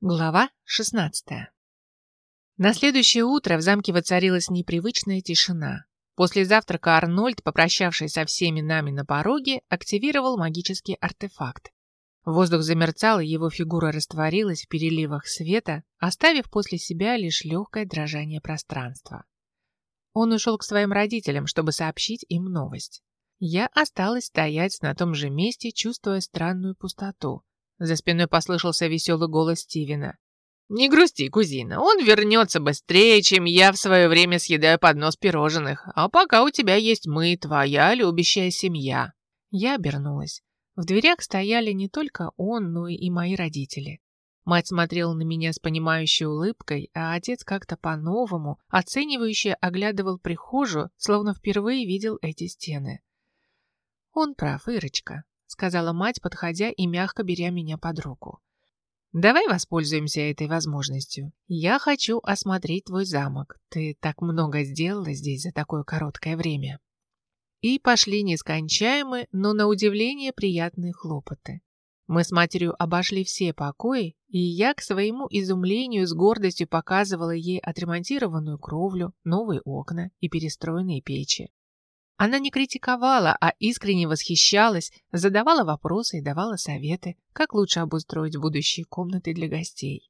Глава 16. На следующее утро в замке воцарилась непривычная тишина. После завтрака Арнольд, попрощавшись со всеми нами на пороге, активировал магический артефакт. Воздух замерцал, и его фигура растворилась в переливах света, оставив после себя лишь легкое дрожание пространства. Он ушел к своим родителям, чтобы сообщить им новость. Я осталась стоять на том же месте, чувствуя странную пустоту. За спиной послышался веселый голос Стивена. «Не грусти, кузина, он вернется быстрее, чем я в свое время съедаю поднос пирожных, а пока у тебя есть мы, твоя любящая семья». Я обернулась. В дверях стояли не только он, но и мои родители. Мать смотрела на меня с понимающей улыбкой, а отец как-то по-новому, оценивающе оглядывал прихожую, словно впервые видел эти стены. «Он прав, Ирочка», — сказала мать, подходя и мягко беря меня под руку. «Давай воспользуемся этой возможностью. Я хочу осмотреть твой замок. Ты так много сделала здесь за такое короткое время». И пошли нескончаемые, но на удивление приятные хлопоты. Мы с матерью обошли все покои, и я, к своему изумлению, с гордостью показывала ей отремонтированную кровлю, новые окна и перестроенные печи. Она не критиковала, а искренне восхищалась, задавала вопросы и давала советы, как лучше обустроить будущие комнаты для гостей.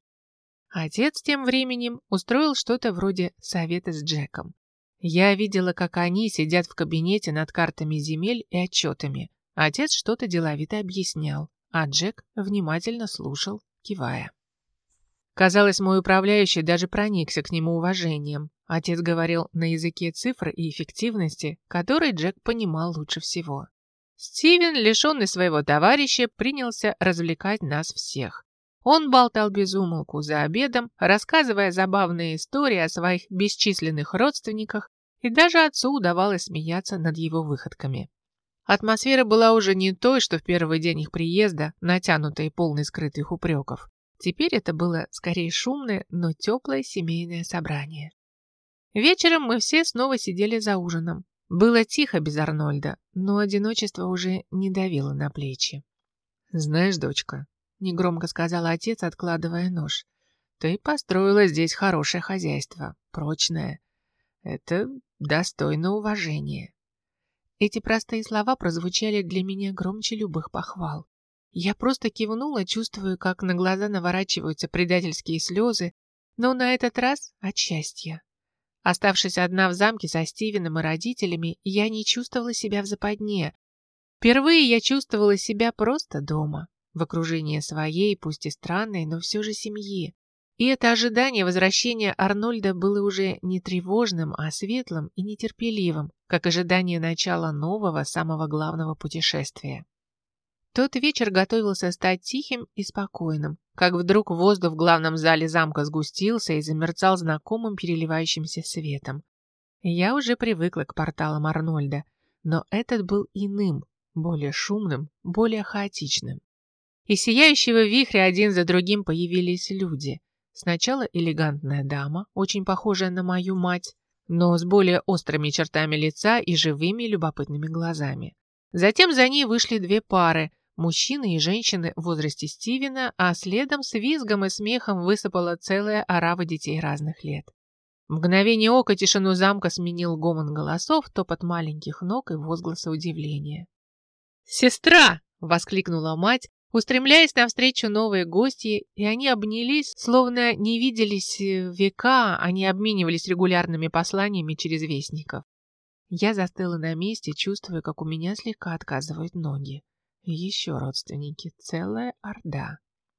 Отец тем временем устроил что-то вроде совета с Джеком. Я видела, как они сидят в кабинете над картами земель и отчетами. Отец что-то деловито объяснял, а Джек внимательно слушал, кивая. Казалось, мой управляющий даже проникся к нему уважением. Отец говорил на языке цифр и эффективности, который Джек понимал лучше всего. Стивен, лишенный своего товарища, принялся развлекать нас всех. Он болтал без умолку за обедом, рассказывая забавные истории о своих бесчисленных родственниках, и даже отцу удавалось смеяться над его выходками. Атмосфера была уже не той, что в первый день их приезда, натянутой и полной скрытых упреков. Теперь это было скорее шумное, но теплое семейное собрание. Вечером мы все снова сидели за ужином. Было тихо без Арнольда, но одиночество уже не давило на плечи. «Знаешь, дочка», — негромко сказал отец, откладывая нож, «ты построила здесь хорошее хозяйство, прочное. Это достойно уважения». Эти простые слова прозвучали для меня громче любых похвал. Я просто кивнула, чувствуя, как на глаза наворачиваются предательские слезы, но на этот раз от счастья. Оставшись одна в замке со Стивеном и родителями, я не чувствовала себя в западне. Впервые я чувствовала себя просто дома, в окружении своей, пусть и странной, но все же семьи. И это ожидание возвращения Арнольда было уже не тревожным, а светлым и нетерпеливым, как ожидание начала нового, самого главного путешествия. Тот вечер готовился стать тихим и спокойным, как вдруг воздух в главном зале замка сгустился и замерцал знакомым переливающимся светом. Я уже привыкла к порталам Арнольда, но этот был иным, более шумным, более хаотичным. Из сияющего вихря один за другим появились люди. Сначала элегантная дама, очень похожая на мою мать, но с более острыми чертами лица и живыми любопытными глазами. Затем за ней вышли две пары, мужчины и женщины в возрасте Стивена, а следом с визгом и смехом высыпала целая орава детей разных лет. В мгновение ока тишину замка сменил гомон голосов, топот маленьких ног и возгласы удивления. «Сестра!» — воскликнула мать, устремляясь навстречу новые гости, и они обнялись, словно не виделись века, они обменивались регулярными посланиями через вестников. Я застыла на месте, чувствуя, как у меня слегка отказывают ноги. Еще родственники, целая орда.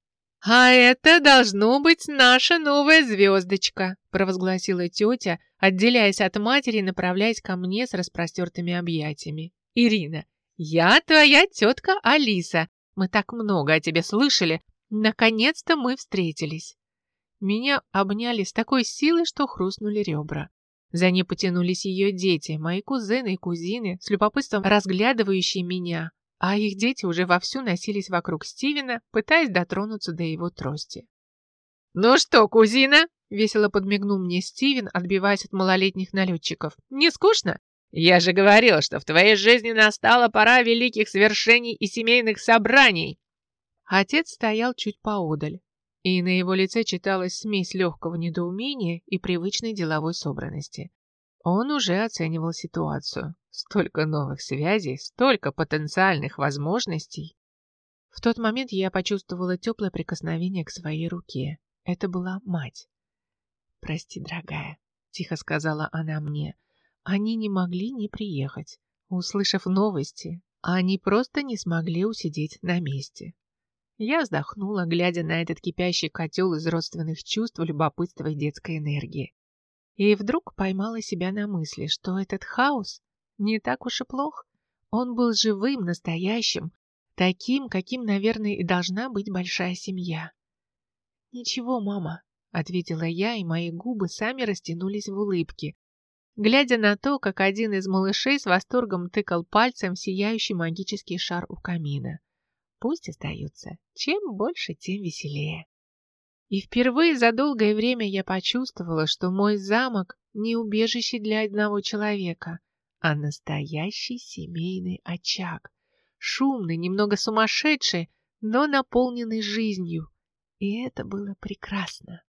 «А это должно быть наша новая звездочка», провозгласила тетя, отделяясь от матери и направляясь ко мне с распростертыми объятиями. «Ирина, я твоя тетка Алиса. Мы так много о тебе слышали. Наконец-то мы встретились». Меня обняли с такой силой, что хрустнули ребра. За ней потянулись ее дети, мои кузены и кузины, с любопытством разглядывающие меня, а их дети уже вовсю носились вокруг Стивена, пытаясь дотронуться до его трости. «Ну что, кузина?» — весело подмигнул мне Стивен, отбиваясь от малолетних налетчиков. «Не скучно? Я же говорил, что в твоей жизни настала пора великих свершений и семейных собраний!» Отец стоял чуть поодаль. и на его лице читалась смесь легкого недоумения и привычной деловой собранности. Он уже оценивал ситуацию. Столько новых связей, столько потенциальных возможностей. В тот момент я почувствовала теплое прикосновение к своей руке. Это была мать. «Прости, дорогая», — тихо сказала она мне. «Они не могли не приехать. Услышав новости, они просто не смогли усидеть на месте». Я вздохнула, глядя на этот кипящий котел из родственных чувств, любопытства и детской энергии. И вдруг поймала себя на мысли, что этот хаос не так уж и плох. Он был живым, настоящим, таким, каким, наверное, и должна быть большая семья. «Ничего, мама», — ответила я, и мои губы сами растянулись в улыбке, глядя на то, как один из малышей с восторгом тыкал пальцем в сияющий магический шар у камина. Пусть остается. Чем больше, тем веселее. И впервые за долгое время я почувствовала, что мой замок не убежище для одного человека, а настоящий семейный очаг. Шумный, немного сумасшедший, но наполненный жизнью. И это было прекрасно.